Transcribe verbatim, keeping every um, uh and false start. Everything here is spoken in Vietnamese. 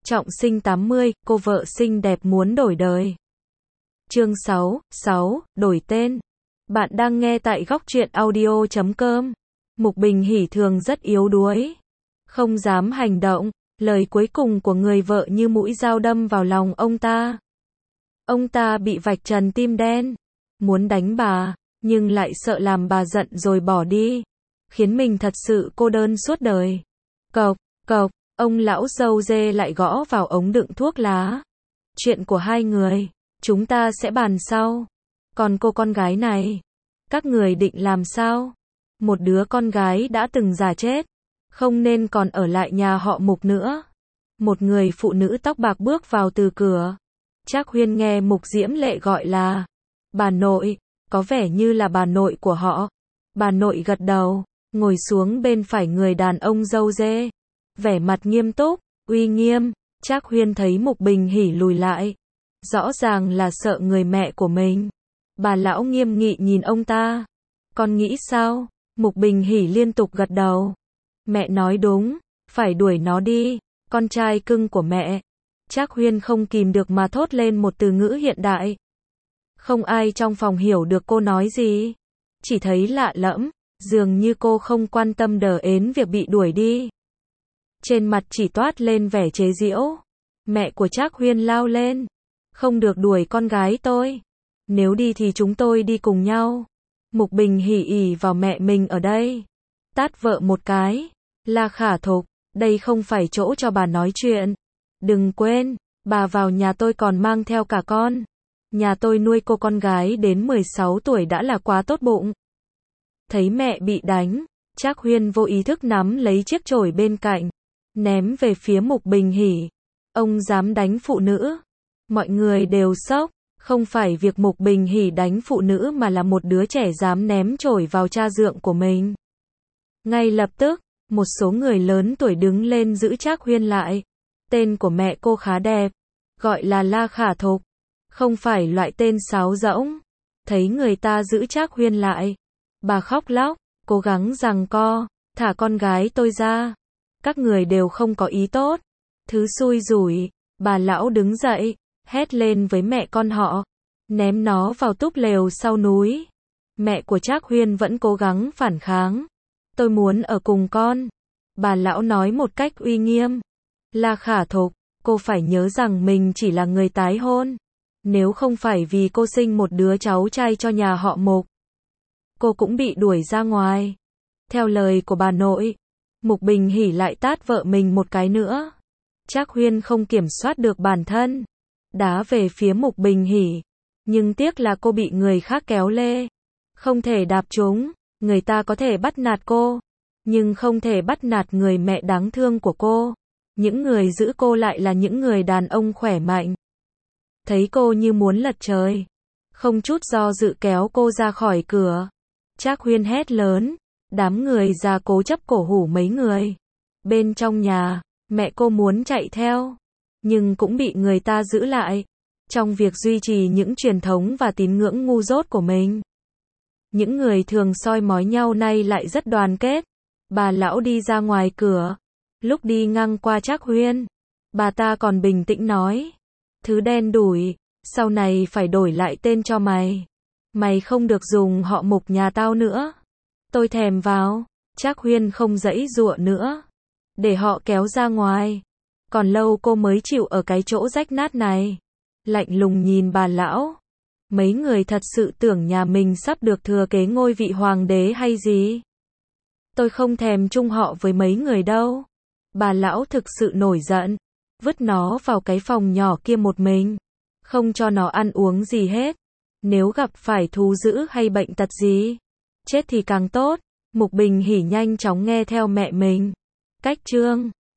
Trọng sinh tám mươi, cô vợ xinh đẹp muốn đổi đời. Chương sáu, sáu, đổi tên. Bạn đang nghe tại góc truyện audio chấm com. Mục Bình Hỉ thường rất yếu đuối, không dám hành động, lời cuối cùng của người vợ như mũi dao đâm vào lòng ông ta. Ông ta bị vạch trần tim đen, muốn đánh bà, nhưng lại sợ làm bà giận rồi bỏ đi, khiến mình thật sự cô đơn suốt đời. Cộc, cộc, ông lão râu dê lại gõ vào ống đựng thuốc lá. Chuyện của hai người, chúng ta sẽ bàn sau. Còn cô con gái này, các người định làm sao? Một đứa con gái đã từng già chết, không nên còn ở lại nhà họ Mục nữa. Một người phụ nữ tóc bạc bước vào từ cửa. Trác Huyên nghe Mục Diễm Lệ gọi là bà nội, có vẻ như là bà nội của họ. Bà nội gật đầu, ngồi xuống bên phải người đàn ông râu dê, vẻ mặt nghiêm túc, uy nghiêm. Trác Huyên thấy Mục Bình Hỉ lùi lại, rõ ràng là sợ người mẹ của mình. Bà lão nghiêm nghị nhìn ông ta. Con nghĩ sao? Mục Bình Hỉ liên tục gật đầu. Mẹ nói đúng, phải đuổi nó đi, con trai cưng của mẹ. Trác Huyên không kìm được mà thốt lên một từ ngữ hiện đại. Không ai trong phòng hiểu được cô nói gì, chỉ thấy lạ lẫm, dường như cô không quan tâm đờ ến việc bị đuổi đi. Trên mặt chỉ toát lên vẻ chế giễu. Mẹ của Trác Huyên lao lên. Không được đuổi con gái tôi. Nếu đi thì chúng tôi đi cùng nhau. Mục Bình Hỉ ỉ vào mẹ mình ở đây. Tát vợ một cái. La Khả Thục, đây không phải chỗ cho bà nói chuyện. Đừng quên, bà vào nhà tôi còn mang theo cả con. Nhà tôi nuôi cô con gái đến mười sáu tuổi đã là quá tốt bụng. Thấy mẹ bị đánh, Trác Huyên vô ý thức nắm lấy chiếc chổi bên cạnh, ném về phía Mục Bình Hỉ. Ông dám đánh phụ nữ. Mọi người đều sốc, không phải việc Mục Bình Hỉ đánh phụ nữ mà là một đứa trẻ dám ném chổi vào cha dượng của mình. Ngay lập tức, một số người lớn tuổi đứng lên giữ Trác Huyên lại. Tên của mẹ cô khá đẹp, gọi là La Khả Thục, không phải loại tên sáo rỗng. Thấy người ta giữ Trác Huyên lại, bà khóc lóc, cố gắng giằng co, thả con gái tôi ra. Các người đều không có ý tốt. Thứ xui rủi. Bà lão đứng dậy, hét lên với mẹ con họ, ném nó vào túp lều sau núi. Mẹ của Trác Huyên vẫn cố gắng phản kháng. Tôi muốn ở cùng con. Bà lão nói một cách uy nghiêm. La Khả Thục, cô phải nhớ rằng mình chỉ là người tái hôn. Nếu không phải vì cô sinh một đứa cháu trai cho nhà họ Mục, cô cũng bị đuổi ra ngoài. Theo lời của bà nội, Mục Bình Hỉ lại tát vợ mình một cái nữa. Trác Huyên không kiểm soát được bản thân, đá về phía Mục Bình Hỉ. Nhưng tiếc là cô bị người khác kéo lê. Không thể đạp trúng. Người ta có thể bắt nạt cô, nhưng không thể bắt nạt người mẹ đáng thương của cô. Những người giữ cô lại là những người đàn ông khỏe mạnh. Thấy cô như muốn lật trời, không chút do dự kéo cô ra khỏi cửa. Trác Huyên hét lớn. Đám người già cố chấp cổ hủ mấy người. Bên trong nhà, mẹ cô muốn chạy theo, nhưng cũng bị người ta giữ lại. Trong việc duy trì những truyền thống và tín ngưỡng ngu dốt của mình. Những người thường soi mói nhau nay lại rất đoàn kết. Bà lão đi ra ngoài cửa. Lúc đi ngang qua Trác Huyên, bà ta còn bình tĩnh nói. Thứ đen đủi, sau này phải đổi lại tên cho mày. Mày không được dùng họ Mục nhà tao nữa. Tôi thèm vào. Trác Huyên không giãy giụa nữa, để họ kéo ra ngoài. Còn lâu cô mới chịu ở cái chỗ rách nát này. Lạnh lùng nhìn bà lão. Mấy người thật sự tưởng nhà mình sắp được thừa kế ngôi vị hoàng đế hay gì? Tôi không thèm chung họ với mấy người đâu. Bà lão thực sự nổi giận, vứt nó vào cái phòng nhỏ kia một mình, không cho nó ăn uống gì hết. Nếu gặp phải thú dữ hay bệnh tật gì, chết thì càng tốt. Mục Bình Hỉ nhanh chóng nghe theo mẹ mình. Cách chương